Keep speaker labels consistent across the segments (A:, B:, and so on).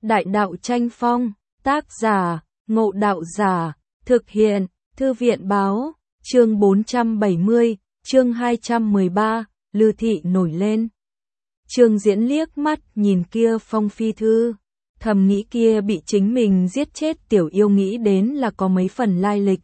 A: Đại đạo tranh phong, tác giả, Ngộ Đạo Giả, thực hiện, Thư viện báo, chương 470, chương 213, Lư Thị nổi lên. Trương Diễn liếc mắt nhìn kia phong phi thư, thầm nghĩ kia bị chính mình giết chết tiểu yêu nghĩ đến là có mấy phần lai lịch.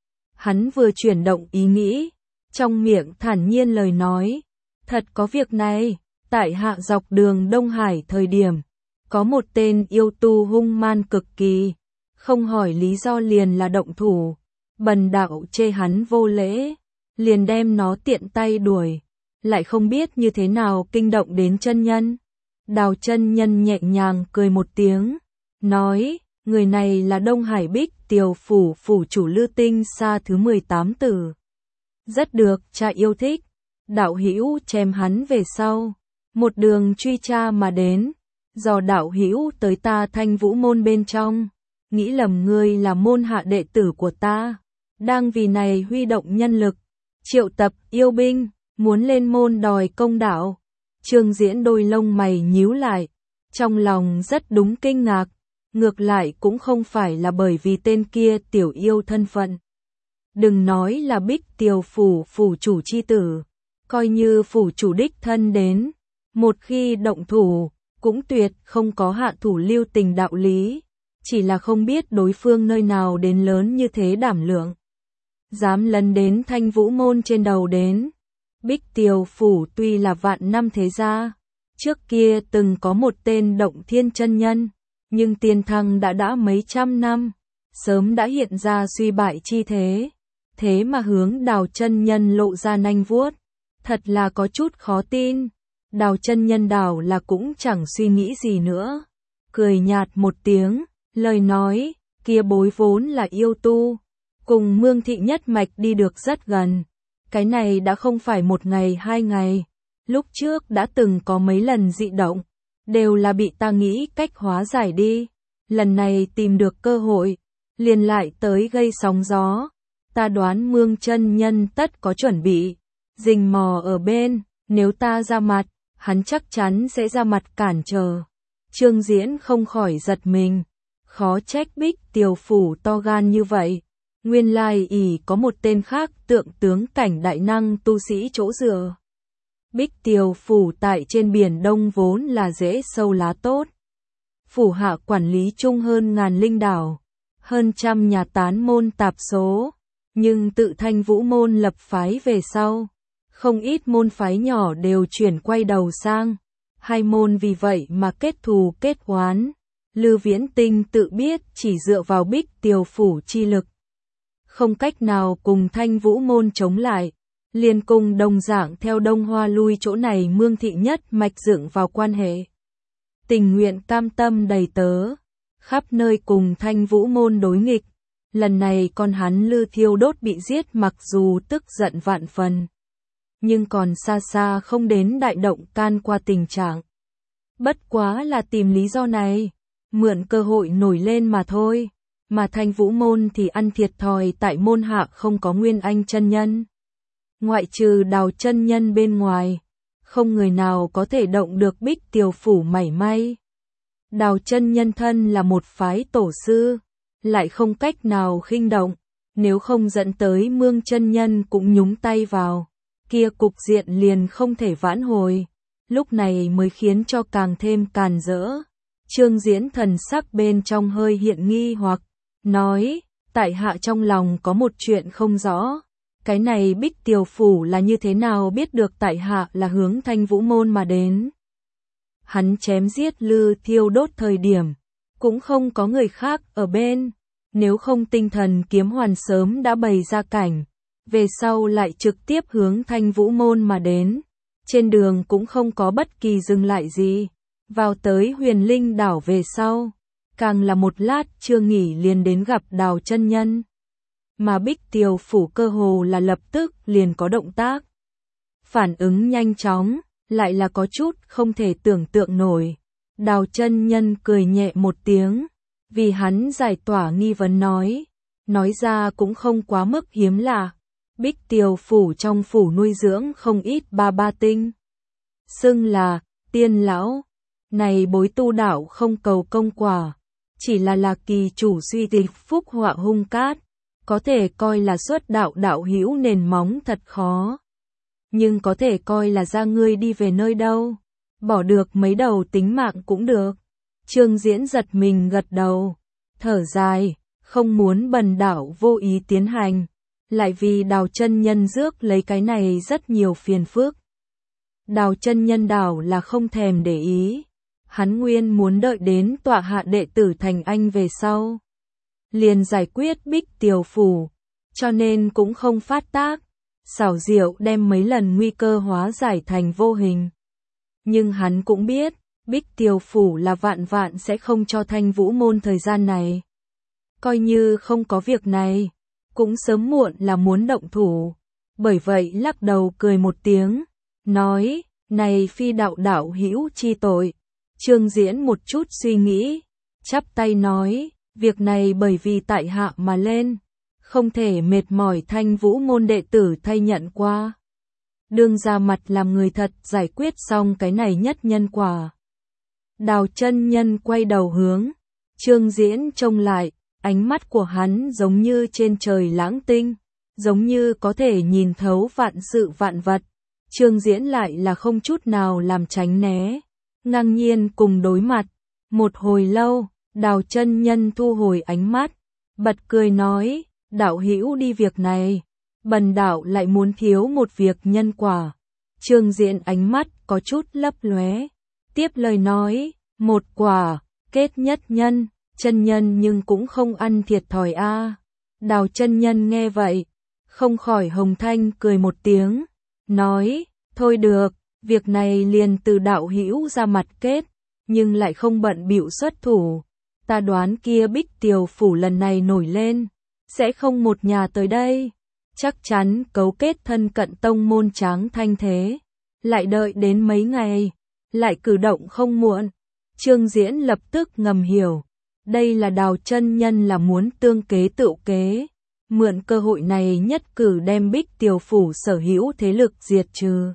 A: Hắn vừa chuyển động ý nghĩ, trong miệng thản nhiên lời nói, thật có việc này, tại hạ dọc đường Đông Hải thời điểm, có một tên yêu tu hung man cực kỳ, không hỏi lý do liền là động thủ, bần đạo chê hắn vô lễ, liền đem nó tiện tay đuổi, lại không biết như thế nào kinh động đến chân nhân. Đào chân nhân nhẹ nhàng cười một tiếng, nói, người này là Đông Hải Bích Tiều phủ phủ chủ Lư Tinh Sa thứ 18 tử. Rất được cha yêu thích, đạo hữu chém hắn về sau, một đường truy tra mà đến, do đạo hữu tới ta Thanh Vũ môn bên trong, nghĩ lầm ngươi là môn hạ đệ tử của ta, đang vì này huy động nhân lực, triệu tập yêu binh, muốn lên môn đòi công đạo. Trương Diễn đôi lông mày nhíu lại, trong lòng rất đúng kinh ngạc, ngược lại cũng không phải là bởi vì tên kia tiểu yêu thân phận. Đừng nói là Bích Tiều phủ phủ chủ chi tử, coi như phủ chủ đích thân đến, một khi động thủ, cũng tuyệt không có hạ thủ lưu tình đạo lý, chỉ là không biết đối phương nơi nào đến lớn như thế đảm lượng. Dám lấn đến Thanh Vũ môn trên đầu đến. Bích Tiều phủ tuy là vạn năm thế gia, trước kia từng có một tên Động Thiên chân nhân, nhưng tiền thăng đã mấy trăm năm, sớm đã hiện ra suy bại chi thế, thế mà hướng Đào chân nhân lộ ra nanh vuốt, thật là có chút khó tin. Đào chân nhân đào là cũng chẳng suy nghĩ gì nữa, cười nhạt một tiếng, lời nói, kia bối vốn là yêu tu, cùng Mương Thị nhất mạch đi được rất gần. Cái này đã không phải một ngày hai ngày, lúc trước đã từng có mấy lần dị động, đều là bị ta nghĩ cách hóa giải đi, lần này tìm được cơ hội, liền lại tới gây sóng gió, ta đoán Mương chân nhân tất có chuẩn bị, rình mò ở bên, nếu ta ra mặt, hắn chắc chắn sẽ ra mặt cản trở. Trương Diễn không khỏi giật mình, khó trách Bích Tiều phủ to gan như vậy. Nguyên lai ỷ có một tên khác tượng tướng cảnh đại năng tu sĩ chỗ dựa. Bích Tiều phủ tại trên biển Đông vốn là rễ sâu lá tốt. Phủ hạ quản lý chung hơn ngàn linh đảo, hơn trăm nhà tán môn tạp số, nhưng tự Thanh Vũ môn lập phái về sau, không ít môn phái nhỏ đều chuyển quay đầu sang, hai môn vì vậy mà kết thù kết oán. Lư Viễn Tinh tự biết chỉ dựa vào Bích Tiều phủ chi lực, không cách nào cùng Thanh Vũ môn chống lại, liền cùng đồng dạng theo Đông Hoa lui chỗ này Mương Thị nhất mạch dựng vào quan hệ. Tình nguyện cam tâm đầy tớ, khắp nơi cùng Thanh Vũ môn đối nghịch, lần này con hắn Lư Thiêu Đốt bị giết mặc dù tức giận vạn phần, nhưng còn xa xa không đến đại động can qua tình trạng. Bất quá là tìm lý do này, mượn cơ hội nổi lên mà thôi. Mà Thanh Vũ môn thì ăn thiệt thòi tại môn hạ không có Nguyên Anh chân nhân. Ngoại trừ Đào chân nhân bên ngoài, không người nào có thể động được Bích Tiều phủ mảy may. Đào chân nhân thân là một phái tổ sư, lại không cách nào khinh động, nếu không dẫn tới Mương chân nhân cũng nhúng tay vào, kia cục diện liền không thể vãn hồi, lúc này mới khiến cho càng thêm càn rỡ. Trương Diễn thần sắc bên trong hơi hiện nghi hoặc, nói, tại hạ trong lòng có một chuyện không rõ, cái này Bích Tiều phủ là như thế nào biết được tại hạ là hướng Thanh Vũ môn mà đến. Hắn chém giết Lư Thiêu Đốt thời điểm, cũng không có người khác ở bên, nếu không tinh thần kiếm hoàn sớm đã bày ra cảnh, về sau lại trực tiếp hướng Thanh Vũ môn mà đến, trên đường cũng không có bất kỳ dừng lại gì, vào tới Huyền Linh đảo về sau. Càng là một lát chưa nghỉ liền đến gặp Đào chân nhân. Mà Bích Tiều phủ cơ hồ là lập tức liền có động tác. Phản ứng nhanh chóng, lại là có chút không thể tưởng tượng nổi. Đào chân nhân cười nhẹ một tiếng, vì hắn giải tỏa nghi vấn nói ra cũng không quá mức hiếm lạ. Bích Tiều phủ trong phủ nuôi dưỡng không ít ba tinh. Xưng là tiên lão. Này bối tu đạo không cầu công quả, chỉ là kỳ chủ suy tịch phúc họa hung cát, có thể coi là xuất đạo đạo hữu nền móng thật khó. Nhưng có thể coi là ra ngươi đi về nơi đâu, bỏ được mấy đầu tính mạng cũng được. Trương Diễn giật mình gật đầu, thở dài, không muốn bần đạo vô ý tiến hành, lại vì Đào chân nhân rước lấy cái này rất nhiều phiền phức. Đào chân nhân đảo là không thèm để ý, hắn nguyên muốn đợi đến tọa hạ đệ tử thành anh về sau, liền giải quyết Bích Tiều Phủ, cho nên cũng không phát tác, xảo diệu đem mấy lần nguy cơ hóa giải thành vô hình. Nhưng hắn cũng biết, Bích Tiều Phủ là vạn vạn sẽ không cho Thanh Vũ môn thời gian này. Coi như không có việc này, cũng sớm muộn là muốn động thủ. Bởi vậy lắc đầu cười một tiếng, nói, này phi đạo đạo hữu chi tội. Trương Diễn một chút suy nghĩ, chắp tay nói, việc này bởi vì tại hạ mà lên, không thể mệt mỏi Thanh Vũ môn đệ tử thay nhận qua. Đương ra mặt làm người thật giải quyết xong cái này nhất nhân quả. Đào chân nhân quay đầu hướng Trương Diễn trông lại, ánh mắt của hắn giống như trên trời lãng tinh, giống như có thể nhìn thấu vạn sự vạn vật. Trương Diễn lại là không chút nào làm tránh né, ngang nhiên cùng đối mặt. Một hồi lâu, Đào chân nhân thu hồi ánh mắt, bật cười nói, đạo hữu đi việc này, bần đạo lại muốn thiếu một việc nhân quả. Trương Diễn ánh mắt có chút lấp lóe, tiếp lời nói, một quả, kết nhất nhân, chân nhân nhưng cũng không ăn thiệt thòi a. Đào chân nhân nghe vậy, không khỏi hồng thanh cười một tiếng, nói, thôi được, việc này liền từ đạo hữu ra mặt kết, nhưng lại không bận bịu xuất thủ. Ta đoán kia Bích Tiều Phủ lần này nổi lên, sẽ không một nhà tới đây, chắc chắn cấu kết thân cận tông môn Tráng Thanh thế, lại đợi đến mấy ngày, lại cử động không muộn. Trương Diễn lập tức ngầm hiểu, đây là Đào chân nhân là muốn tương kế tựu kế, mượn cơ hội này nhất cử đem Bích Tiều Phủ sở hữu thế lực diệt trừ.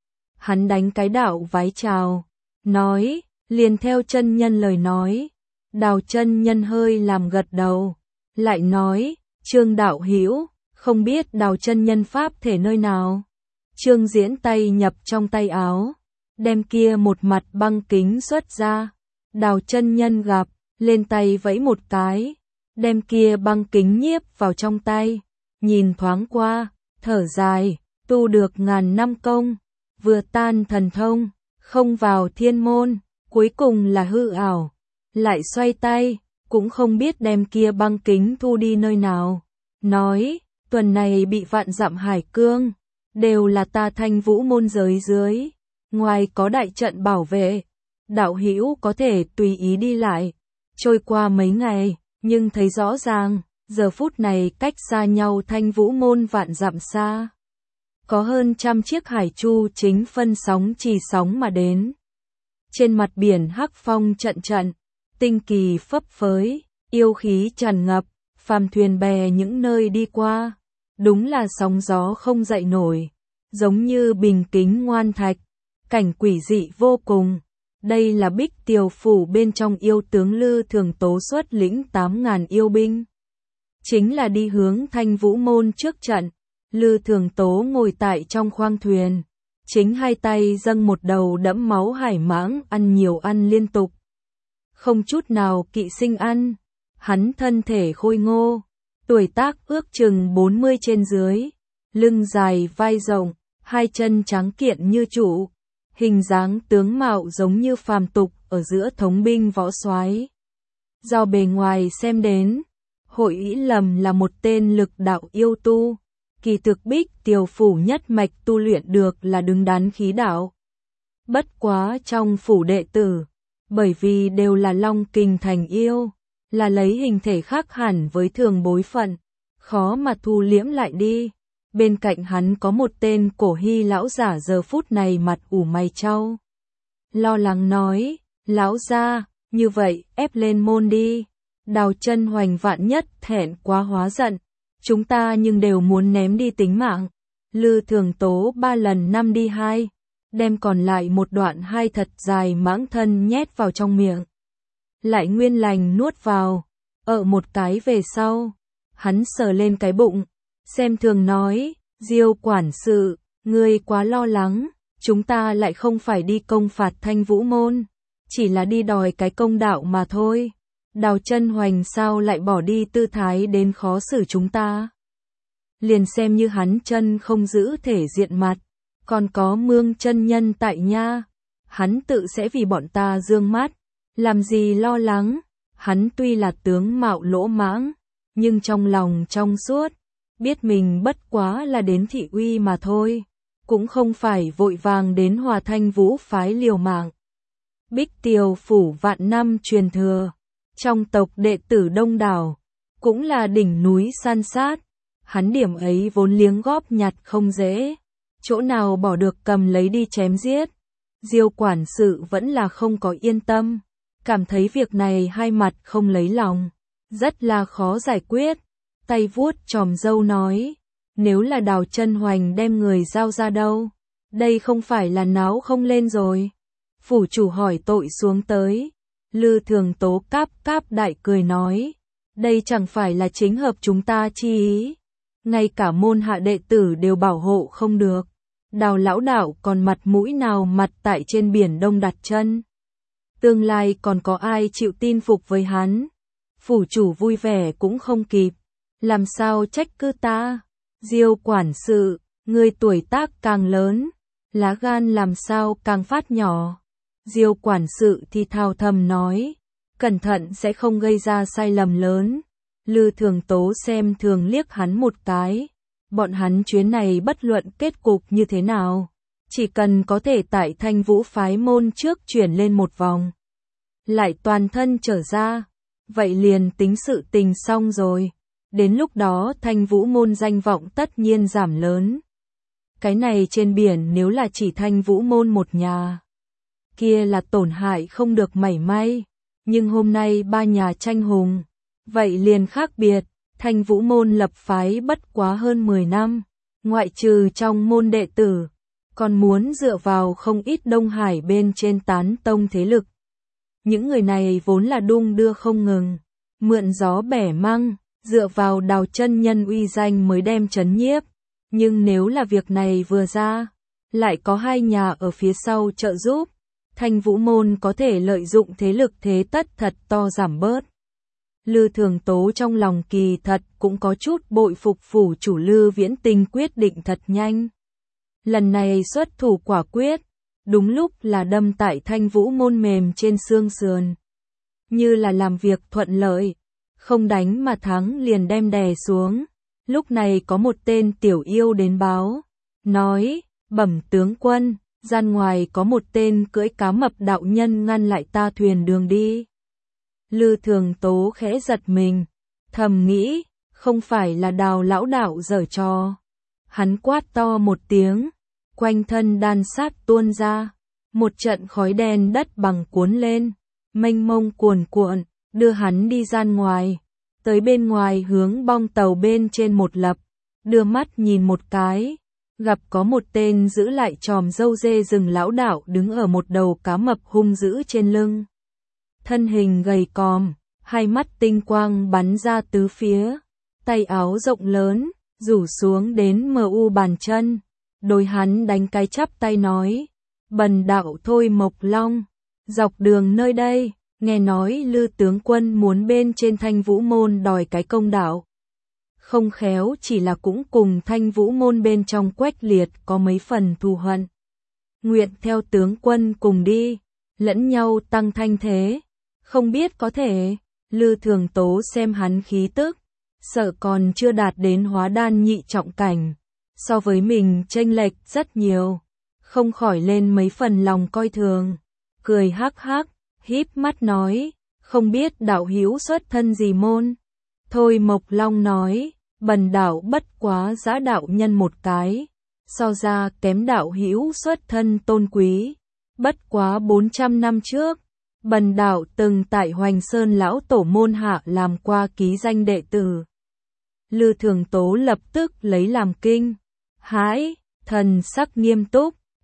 A: Hắn đánh cái đạo vái chào, nói, liền theo chân nhân lời nói. Đào chân nhân hơi làm gật đầu, lại nói, Trương đạo hữu, không biết Đào chân nhân pháp thể nơi nào. Trương Diễn tay nhập trong tay áo, đem kia một mặt băng kính xuất ra. Đào chân nhân gặp, lên tay vẫy một cái, đem kia băng kính nhiếp vào trong tay, nhìn thoáng qua, thở dài, tu được ngàn năm công, vừa tan thần thông, không vào thiên môn, cuối cùng là hư ảo. Lại xoay tay, cũng không biết đem kia băng kính thu đi nơi nào. Nói, tuần này bị vạn dặm hải cương, đều là ta Thanh Vũ môn giới dưới. Ngoài có đại trận bảo vệ, đạo hữu có thể tùy ý đi lại. Trôi qua mấy ngày, nhưng thấy rõ ràng, giờ phút này cách xa nhau Thanh Vũ môn vạn dặm xa. Có hơn 100 chiếc hải chu chính phân sóng trì sóng mà đến. Trên mặt biển hắc phong trận trận, tinh kỳ phấp phới, yêu khí tràn ngập, phàm thuyền bè những nơi đi qua, đúng là sóng gió không dậy nổi, giống như bình kính ngoan thạch, cảnh quỷ dị vô cùng. Đây là Bích Tiều Phủ bên trong yêu tướng Lư Thường Tố xuất lĩnh 8.000 yêu binh, chính là đi hướng Thanh Vũ môn trước trận. Lư Thường Tố ngồi tại trong khoang thuyền, chính hai tay dâng một đầu đẫm máu hải mãng ăn nhiều ăn liên tục, không chút nào kỵ sinh ăn. Hắn thân thể khôi ngô, tuổi tác ước chừng 40 trên dưới, lưng dài vai rộng, hai chân trắng kiện như trụ, hình dáng tướng mạo giống như phàm tục ở giữa thống binh võ soái. Do bề ngoài xem đến, Hội Ý lầm là một tên lực đạo yêu tu, kỳ thực Bích Tiều Phủ nhất mạch tu luyện được là đứng đắn khí đạo. Bất quá trong phủ đệ tử, bởi vì đều là long kình thành yêu, là lấy hình thể khác hẳn với thường bối phận, khó mà thu liễm lại đi. Bên cạnh hắn có một tên cổ hy lão giả giờ phút này mặt ủ mày chau, lo lắng nói, lão gia, như vậy ép lên môn đi. Đào chân hoành vạn nhất thẹn quá hóa giận, chúng ta nhưng đều muốn ném đi tính mạng. Lư Thường Tố 3 lần 5 đi 2, đem còn lại một đoạn hai thật dài mãng thân nhét vào trong miệng. Lại nguyên lành nuốt vào, ở một cái về sau, hắn sờ lên cái bụng, xem thường nói, Diêu quản sự, ngươi quá lo lắng, chúng ta lại không phải đi công phạt Thanh Vũ môn, chỉ là đi đòi cái công đạo mà thôi. Đào Chân Hoành sao lại bỏ đi tư thái đến khó xử chúng ta. Liền xem như hắn chân không giữ thể diện mặt, còn có Mương chân nhân tại nha, hắn tự sẽ vì bọn ta dương mắt, làm gì lo lắng. Hắn tuy là tướng mạo lỗ mãng, nhưng trong lòng trong suốt, biết mình bất quá là đến thị uy mà thôi, cũng không phải vội vàng đến Hòa Thanh Vũ phái liều mạng. Bích Tiều phủ vạn năm truyền thừa, trong tộc đệ tử đông đảo, cũng là đỉnh núi san sát, hắn điểm ấy vốn liếng góp nhặt không dễ, chỗ nào bỏ được cầm lấy đi chém giết. Diêu quản sự vẫn là không có yên tâm, cảm thấy việc này hai mặt không lấy lòng, rất là khó giải quyết, tay vuốt chòm râu nói, nếu là Đào Chân Hoành đem người giao ra đâu, đây không phải là náo không lên rồi. Phủ chủ hỏi tội xuống tới, Lư Thường Tố cáp cáp đại cười nói, đây chẳng phải là chính hợp chúng ta chi ý, ngay cả môn hạ đệ tử đều bảo hộ không được, Đào lão đạo còn mặt mũi nào mặt tại trên biển Đông đặt chân. Tương lai còn có ai chịu tin phục với hắn. Phủ chủ vui vẻ cũng không kịp, làm sao trách cứ ta. Diêu quản sự, người tuổi tác càng lớn, lá gan làm sao càng phát nhỏ. Diêu quản sự thì thào thầm nói, cẩn thận sẽ không gây ra sai lầm lớn. Lư Thường Tố xem thường liếc hắn một cái, bọn hắn chuyến này bất luận kết cục như thế nào, chỉ cần có thể tại Thanh Vũ phái môn trước chuyển lên một vòng, lại toàn thân trở ra, vậy liền tính sự tình xong rồi, đến lúc đó Thanh Vũ môn danh vọng tất nhiên giảm lớn. Cái này trên biển nếu là chỉ Thanh Vũ môn một nhà, kia là tổn hại không được mảy may, nhưng hôm nay ba nhà tranh hùng, vậy liền khác biệt. Thanh Vũ môn lập phái bất quá hơn 10 năm, ngoại trừ trong môn đệ tử, còn muốn dựa vào không ít Đông Hải bên trên tán tông thế lực. Những người này vốn là đung đưa không ngừng, mượn gió bẻ măng, dựa vào Đào chân nhân uy danh mới đem chấn nhiếp. Nhưng nếu là việc này vừa ra, lại có hai nhà ở phía sau trợ giúp, Thanh Vũ môn có thể lợi dụng thế lực thế tất thật to giảm bớt. Lư Thường Tố trong lòng kỳ thật cũng có chút bội phục phủ chủ Lư Viễn Tinh quyết định thật nhanh. Lần này xuất thủ quả quyết, đúng lúc là đâm tại Thanh Vũ môn mềm trên xương sườn. Như là làm việc thuận lợi, không đánh mà thắng liền đem đè xuống. Lúc này có một tên tiểu yêu đến báo, nói, bẩm tướng quân, gian ngoài có một tên cưỡi cá mập đạo nhân ngăn lại ta thuyền đường đi. Lư Thường Tố khẽ giật mình, thầm nghĩ, không phải là Đào lão đạo giở trò. Hắn quát to một tiếng, quanh thân đan sát tuôn ra, một trận khói đen đất bằng cuốn lên, mênh mông cuồn cuộn, đưa hắn đi gian ngoài, tới bên ngoài hướng bong tàu bên trên một lập, đưa mắt nhìn một cái, gặp có một tên giữ lại chòm râu dê rừng lão đạo đứng ở một đầu cá mập hung dữ trên lưng. Thân hình gầy còm, hai mắt tinh quang bắn ra tứ phía, tay áo rộng lớn, rủ xuống đến mu bàn chân, đôi hắn đánh cái chắp tay nói, bần đạo Thôi Mộc Long, dọc đường nơi đây, nghe nói Lư tướng quân muốn bên trên Thanh Vũ môn đòi cái công đạo. Không khéo chỉ là cũng cùng Thanh Vũ môn bên trong Quách Liệt có mấy phần thù hận. Nguyện theo tướng quân cùng đi, lẫn nhau tăng thanh thế. Không biết có thể, Lư Thường Tố xem hắn khí tức, sợ còn chưa đạt đến hóa đan nhị trọng cảnh, so với mình chênh lệch rất nhiều, không khỏi lên mấy phần lòng coi thường, cười hắc hắc, híp mắt nói, không biết đạo hữu xuất thân gì môn. Thôi Mộc Long nói, bần đạo bất quá giã đạo nhân một cái, so ra kém đạo hữu xuất thân tôn quý, bất quá 400 năm trước. Bần đạo từng tại Hoành Sơn lão tổ môn hạ làm qua ký danh đệ tử. Lư Thường Tố lập tức lấy làm kinh hãi, thần sắc nghiêm túc,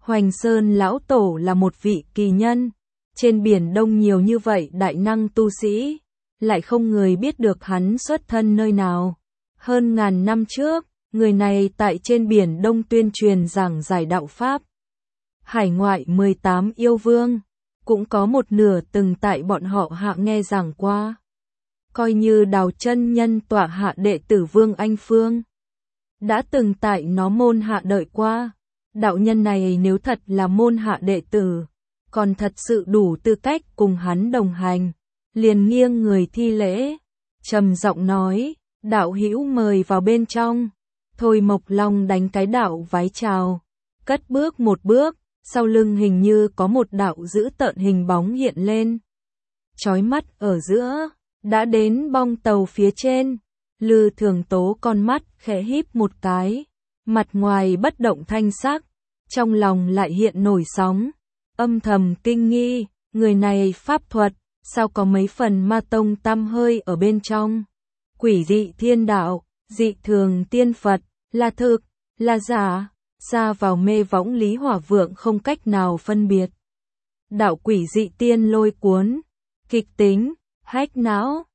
A: Hoành Sơn lão tổ là một vị kỳ nhân, trên biển Đông nhiều như vậy đại năng tu sĩ, lại không người biết được hắn xuất thân nơi nào. Hơn ngàn năm trước, người này tại trên biển Đông tuyên truyền giảng giải đạo Pháp. Hải ngoại 18 yêu vương, cũng có một nửa từng tại bọn họ hạ nghe giảng qua. Coi như Đào chân nhân tọa hạ đệ tử Vương Anh Phương, đã từng tại nó môn hạ đợi qua. Đạo nhân này nếu thật là môn hạ đệ tử, còn thật sự đủ tư cách cùng hắn đồng hành. Liền nghiêng người thi lễ, trầm giọng nói, đạo hữu mời vào bên trong. Thôi Mộc Long đánh cái đạo vái chào, cất bước một bước, sau lưng hình như có một đạo dữ tợn hình bóng hiện lên. Chói mắt ở giữa, đã đến bong tàu phía trên. Lư Thường Tố con mắt khẽ híp một cái, mặt ngoài bất động thanh sắc, trong lòng lại hiện nổi sóng, âm thầm kinh nghi, người này pháp thuật, sao có mấy phần ma tông tăm hơi ở bên trong. Quỷ dị thiên đạo, dị thường tiên Phật, là thực, là giả, xa vào mê võng Lý Hỏa Vượng không cách nào phân biệt. Đạo quỷ dị tiên lôi cuốn, kịch tính, hách não,